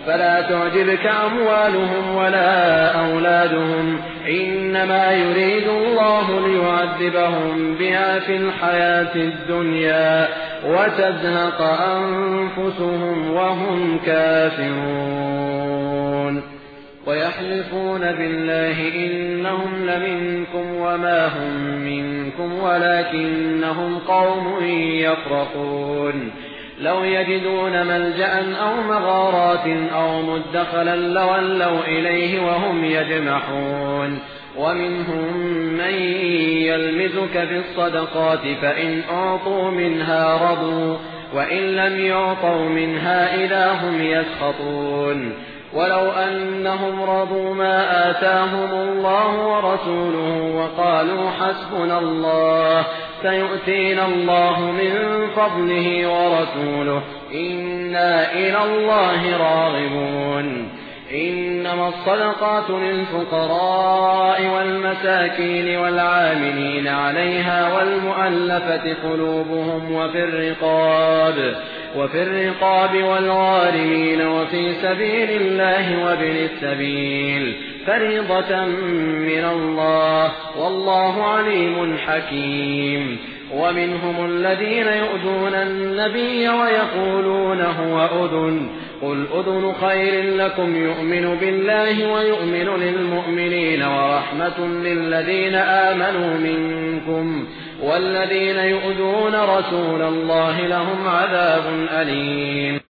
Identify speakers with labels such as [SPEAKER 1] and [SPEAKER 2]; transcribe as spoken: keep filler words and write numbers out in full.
[SPEAKER 1] فلا تعجبك أموالهم ولا أولادهم إنما يريد الله ليعذبهم بها في الحياة الدنيا وتزهق أنفسهم وهم كافرون ويحلفون بالله إنهم لمنكم وما هم منكم ولكنهم قوم يفرقون لو يجدون ملجأ أو مغارات أو مدخلا لولوا إليه وهم يجمحون ومنهم من يلمزك في الصدقات فإن أعطوا منها رضوا وإن لم يعطوا منها إذا هم يسخطون ولو أنهم رضوا ما آتاهم الله ورسوله وقالوا حسبنا الله سيؤتينا الله من فضله ورسوله إنا إلى الله راغبون إنما الصدقات للفقراء والمساكين والعاملين عليها والمؤلفة قلوبهم وفي الرقاب وفي الرقاب والغارمين وفي سبيل الله وابن السبيل فريضة من الله والله عليم حكيم ومنهم الذين يؤذون النبي ويقولون هو أذن قل أذن خير لكم يؤمن بالله ويؤمن للمؤمنين ورحمة للذين آمنوا منكم والذين يؤذون رسول الله لهم عذاب أليم